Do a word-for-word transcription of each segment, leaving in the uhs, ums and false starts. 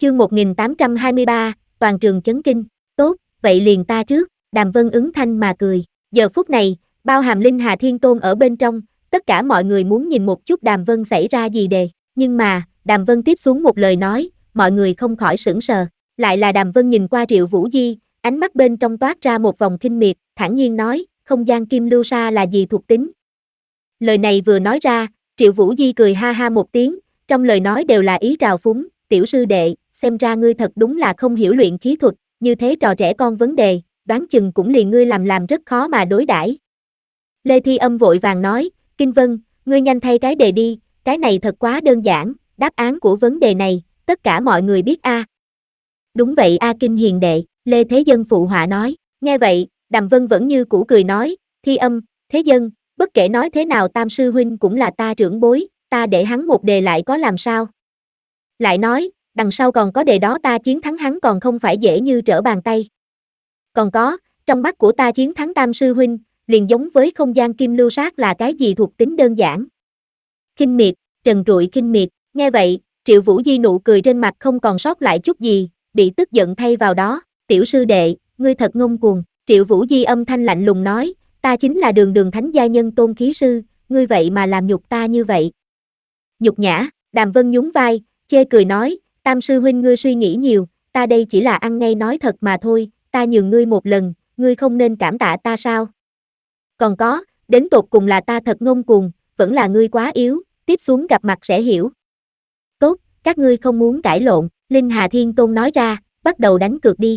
Chương một nghìn tám trăm hai mươi ba, toàn trường chấn kinh. Tốt, vậy liền ta trước, Đàm Vân ứng thanh mà cười. Giờ phút này, bao hàm Linh Hà Thiên Tôn ở bên trong, tất cả mọi người muốn nhìn một chút Đàm Vân xảy ra gì đề. Nhưng mà, Đàm Vân tiếp xuống một lời nói, mọi người không khỏi sững sờ. Lại là Đàm Vân nhìn qua Triệu Vũ Di, ánh mắt bên trong toát ra một vòng khinh miệt, thản nhiên nói, không gian kim lưu sa là gì thuộc tính. Lời này vừa nói ra, Triệu Vũ Di cười ha ha một tiếng, trong lời nói đều là ý trào phúng, tiểu sư đệ, xem ra ngươi thật đúng là không hiểu luyện khí thuật, như thế trò trẻ con vấn đề, đoán chừng cũng liền ngươi làm làm rất khó mà đối đãi. Lê Thi Âm vội vàng nói, Kinh Vân, ngươi nhanh thay cái đề đi, cái này thật quá đơn giản, đáp án của vấn đề này, tất cả mọi người biết a. À. Đúng vậy a Kinh hiền đệ, Lê Thế Dân phụ họa nói, nghe vậy, Đàm Vân vẫn như cũ cười nói, Thi Âm, Thế Dân, bất kể nói thế nào Tam sư huynh cũng là ta trưởng bối, ta để hắn một đề lại có làm sao. Lại nói, đằng sau còn có đề đó ta chiến thắng hắn còn không phải dễ như trở bàn tay. Còn có, trong mắt của ta chiến thắng Tam sư huynh, liền giống với không gian kim lưu sát là cái gì thuộc tính đơn giản. Khinh miệt, trần trụi khinh miệt, nghe vậy, Triệu Vũ Di nụ cười trên mặt không còn sót lại chút gì, bị tức giận thay vào đó, tiểu sư đệ, ngươi thật ngông cuồng, Triệu Vũ Di âm thanh lạnh lùng nói, ta chính là đường đường thánh gia nhân tôn khí sư, ngươi vậy mà làm nhục ta như vậy. Nhục nhã, Đàm Vân nhún vai, chê cười nói, Tam sư huynh ngươi suy nghĩ nhiều, ta đây chỉ là ăn ngay nói thật mà thôi, ta nhường ngươi một lần, ngươi không nên cảm tạ ta sao? Còn có, đến tột cùng là ta thật ngông cuồng, vẫn là ngươi quá yếu, tiếp xuống gặp mặt sẽ hiểu. Tốt, các ngươi không muốn cãi lộn, Linh Hà Thiên Tôn nói ra, bắt đầu đánh cược đi.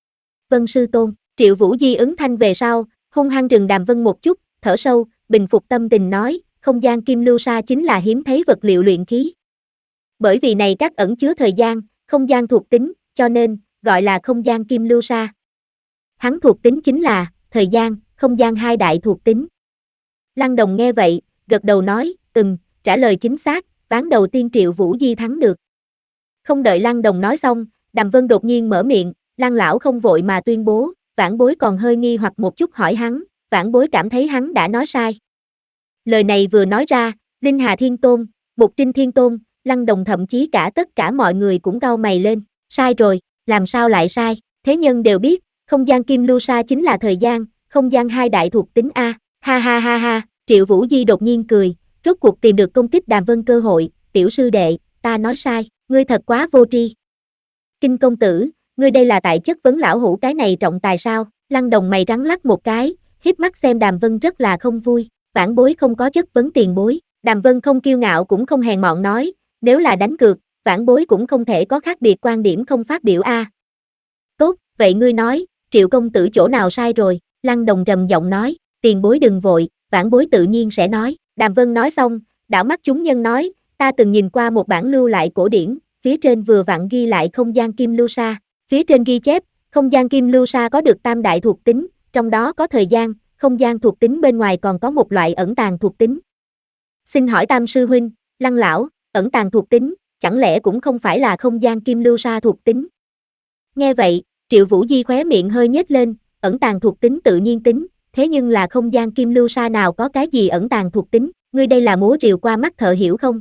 Vân sư tôn, Triệu Vũ Di ứng thanh về sau, hung hăng trừng Đàm Vân một chút, thở sâu, bình phục tâm tình nói, không gian kim lưu sa chính là hiếm thấy vật liệu luyện khí. Bởi vì này các ẩn chứa thời gian, không gian thuộc tính, cho nên, gọi là không gian kim lưu sa. Hắn thuộc tính chính là, thời gian, không gian hai đại thuộc tính. Lăng Đồng nghe vậy, gật đầu nói, ừm, trả lời chính xác, ván đầu tiên Triệu Vũ Di thắng được. Không đợi Lăng Đồng nói xong, Đàm Vân đột nhiên mở miệng, Lăng lão không vội mà tuyên bố, vãn bối còn hơi nghi hoặc một chút hỏi hắn, vãn bối cảm thấy hắn đã nói sai. Lời này vừa nói ra, Linh Hà Thiên Tôn, Mục Trinh Thiên Tôn, Lăng Đồng thậm chí cả tất cả mọi người cũng cau mày lên, sai rồi, làm sao lại sai, thế nhân đều biết, không gian kim lưu sa chính là thời gian, không gian hai đại thuộc tính A, ha ha ha ha, Triệu Vũ Di đột nhiên cười, rốt cuộc tìm được công kích Đàm Vân cơ hội, tiểu sư đệ, ta nói sai, ngươi thật quá vô tri. Kinh công tử, ngươi đây là tại chất vấn lão hủ cái này trọng tài sao, Lăng Đồng mày rắn lắc một cái, híp mắt xem Đàm Vân rất là không vui, vãn bối không có chất vấn tiền bối, Đàm Vân không kiêu ngạo cũng không hèn mọn nói, nếu là đánh cược, vãn bối cũng không thể có khác biệt quan điểm không phát biểu a. Tốt, vậy ngươi nói, Triệu công tử chỗ nào sai rồi, Lăng Đồng trầm giọng nói, tiền bối đừng vội, vãn bối tự nhiên sẽ nói, Đàm Vân nói xong, đảo mắt chúng nhân nói, ta từng nhìn qua một bản lưu lại cổ điển, phía trên vừa vặn ghi lại không gian kim lưu sa, phía trên ghi chép, không gian kim lưu sa có được tam đại thuộc tính, trong đó có thời gian, không gian thuộc tính bên ngoài còn có một loại ẩn tàng thuộc tính. Xin hỏi Tam sư huynh, Lăng lão, ẩn tàng thuộc tính, chẳng lẽ cũng không phải là không gian kim lưu sa thuộc tính? Nghe vậy, Triệu Vũ Di khóe miệng hơi nhếch lên, ẩn tàng thuộc tính tự nhiên tính, thế nhưng là không gian kim lưu sa nào có cái gì ẩn tàng thuộc tính, ngươi đây là múa rìu qua mắt thợ hiểu không?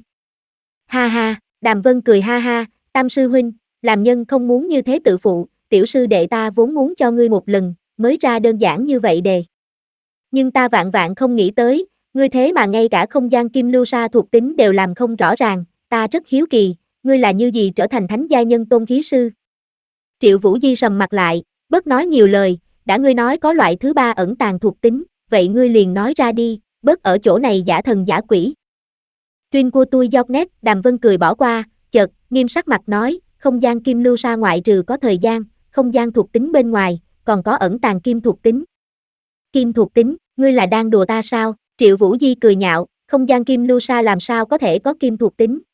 Ha ha, Đàm Vân cười ha ha, Tam sư huynh, làm nhân không muốn như thế tự phụ, tiểu sư đệ ta vốn muốn cho ngươi một lần, mới ra đơn giản như vậy đề. Nhưng ta vạn vạn không nghĩ tới, ngươi thế mà ngay cả không gian kim lưu sa thuộc tính đều làm không rõ ràng, ta rất hiếu kỳ, ngươi là như gì trở thành thánh gia nhân tôn khí sư? Triệu Vũ Di sầm mặt lại, bớt nói nhiều lời, đã ngươi nói có loại thứ ba ẩn tàng thuộc tính, vậy ngươi liền nói ra đi, bớt ở chỗ này giả thần giả quỷ. Tuyên của tôi dọc nét, Đàm Vân cười bỏ qua, chợt, nghiêm sắc mặt nói, không gian kim lưu sa ngoại trừ có thời gian, không gian thuộc tính bên ngoài, còn có ẩn tàng kim thuộc tính. Kim thuộc tính, ngươi là đang đùa ta sao? Triệu Vũ Di cười nhạo, không gian kim lưu sa làm sao có thể có kim thuộc tính.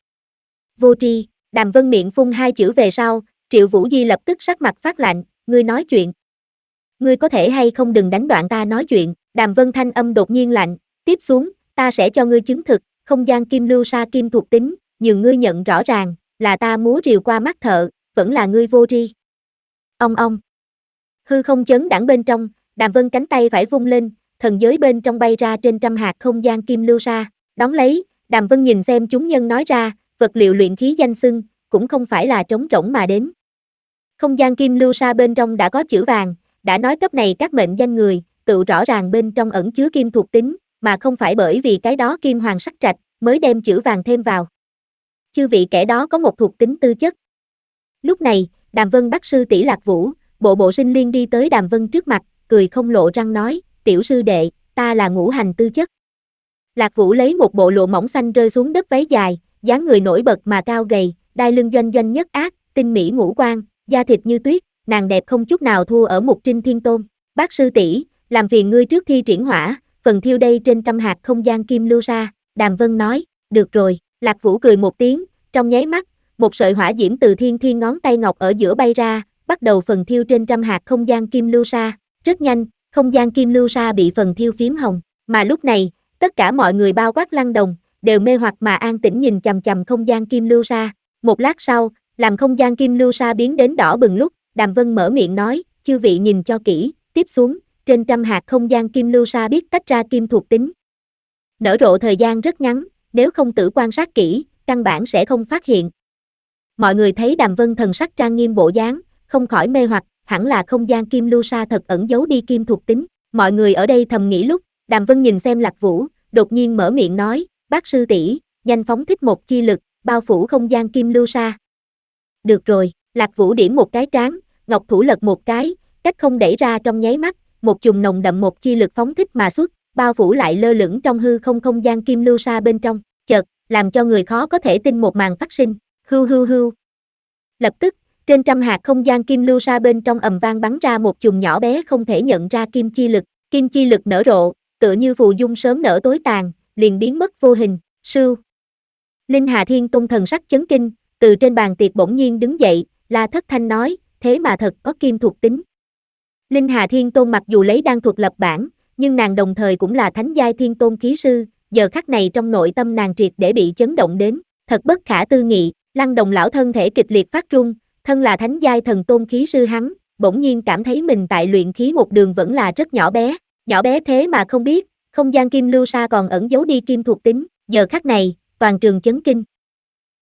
Vô tri, Đàm Vân miệng phun hai chữ về sau, Triệu Vũ Di lập tức sắc mặt phát lạnh, ngươi nói chuyện. Ngươi có thể hay không đừng đánh đoạn ta nói chuyện, Đàm Vân thanh âm đột nhiên lạnh, tiếp xuống, ta sẽ cho ngươi chứng thực, không gian kim lưu sa kim thuộc tính, nhường ngươi nhận rõ ràng, là ta múa rìu qua mắt thợ, vẫn là ngươi vô tri. Ông ông. Hư không chấn đãng bên trong, Đàm Vân cánh tay phải vung lên, thần giới bên trong bay ra trên trăm hạt không gian kim lưu sa, đón lấy, Đàm Vân nhìn xem chúng nhân nói ra, vật liệu luyện khí danh xưng, cũng không phải là trống rỗng mà đến. Không gian kim lưu sa bên trong đã có chữ vàng, đã nói cấp này các mệnh danh người, tự rõ ràng bên trong ẩn chứa kim thuộc tính, mà không phải bởi vì cái đó kim hoàng sắc trạch, mới đem chữ vàng thêm vào. Chư vị kẻ đó có một thuộc tính tư chất. Lúc này, Đàm Vân bắt sư tỷ Lạc Vũ, bộ bộ sinh liên đi tới Đàm Vân trước mặt, cười không lộ răng nói, tiểu sư đệ, ta là ngũ hành tư chất. Lạc Vũ lấy một bộ lụa mỏng xanh rơi xuống đất váy dài, dáng người nổi bật mà cao gầy, đai lưng doanh doanh nhất ác, tinh mỹ ngũ quan, da thịt như tuyết, nàng đẹp không chút nào thua ở Mục Trinh Thiên Tôn. Bác sư tỷ, làm phiền ngươi trước thi triển hỏa, phần thiêu đây trên trăm hạt không gian kim lưu sa. Đàm Vân nói, được rồi. Lạc Vũ cười một tiếng, trong nháy mắt, một sợi hỏa diễm từ thiên thiên ngón tay ngọc ở giữa bay ra, bắt đầu phần thiêu trên trăm hạt không gian kim lưu sa. Rất nhanh, không gian kim lưu sa bị phần thiêu phím hồng, mà lúc này, tất cả mọi người bao quát Lăng Đồng, đều mê hoặc mà an tĩnh nhìn chằm chằm không gian kim lưu sa. Một lát sau, làm không gian kim lưu sa biến đến đỏ bừng lúc, Đàm Vân mở miệng nói, chư vị nhìn cho kỹ, tiếp xuống, trên trăm hạt không gian kim lưu sa biết tách ra kim thuộc tính. Nở rộ thời gian rất ngắn, nếu không tự quan sát kỹ, căn bản sẽ không phát hiện. Mọi người thấy Đàm Vân thần sắc trang nghiêm bộ dáng, không khỏi mê hoặc, hẳn là không gian kim lưu sa thật ẩn giấu đi kim thuộc tính. Mọi người ở đây thầm nghĩ lúc, Đàm Vân nhìn xem Lạc Vũ, đột nhiên mở miệng nói, bác sư tỷ, nhanh phóng thích một chi lực, bao phủ không gian kim lưu sa. Được rồi, Lạc Vũ điểm một cái trán, ngọc thủ lật một cái, cách không đẩy ra trong nháy mắt, một chùm nồng đậm một chi lực phóng thích mà xuất, bao phủ lại lơ lửng trong hư không không gian kim lưu sa bên trong, chợt, làm cho người khó có thể tin một màn phát sinh, hưu hưu hưu. Lập tức, trên trăm hạt không gian kim lưu sa bên trong ầm vang bắn ra một chùm nhỏ bé không thể nhận ra kim chi lực, kim chi lực nở rộ, tựa như phù dung sớm nở tối tàn, liền biến mất vô hình, sưu. Linh Hà Thiên Tôn thần sắc chấn kinh, từ trên bàn tiệc bỗng nhiên đứng dậy, la thất thanh nói, thế mà thật có kim thuộc tính. Linh Hà Thiên Tôn mặc dù lấy đan thuật lập bản, nhưng nàng đồng thời cũng là thánh giai thiên tôn khí sư, giờ khắc này trong nội tâm nàng triệt để bị chấn động đến, thật bất khả tư nghị. Lăng Đồng lão thân thể kịch liệt phát run, thân là thánh giai thần tôn khí sư hắn, bỗng nhiên cảm thấy mình tại luyện khí một đường vẫn là rất nhỏ bé, nhỏ bé thế mà không biết, không gian kim lưu sa còn ẩn giấu đi kim thuộc tính, giờ khắc này, toàn trường chấn kinh.